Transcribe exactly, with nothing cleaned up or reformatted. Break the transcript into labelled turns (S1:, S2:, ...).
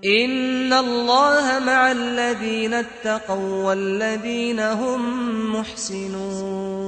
S1: إن الله مع الذين اتقوا والذين هم محسنون